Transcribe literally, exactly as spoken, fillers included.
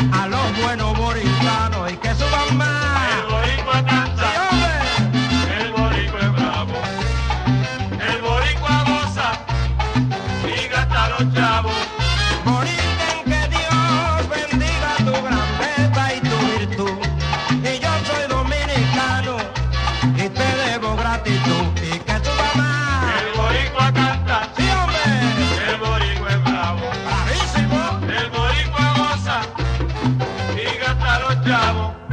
a los buenos boricuanos y que suban más. El boricua canta, ¡Sí, hombre! el boricua es bravo. El boricua goza y gasta los chavos. Boriquen, que Dios bendiga tu grandeza y tu virtud. Y yo soy dominicano y te debo gratitud. Y que suba más. El boricua canta, ¡Sí, hombre! el boricua es bravo. ¡Bravísimo! El boricua goza y gasta los chavos.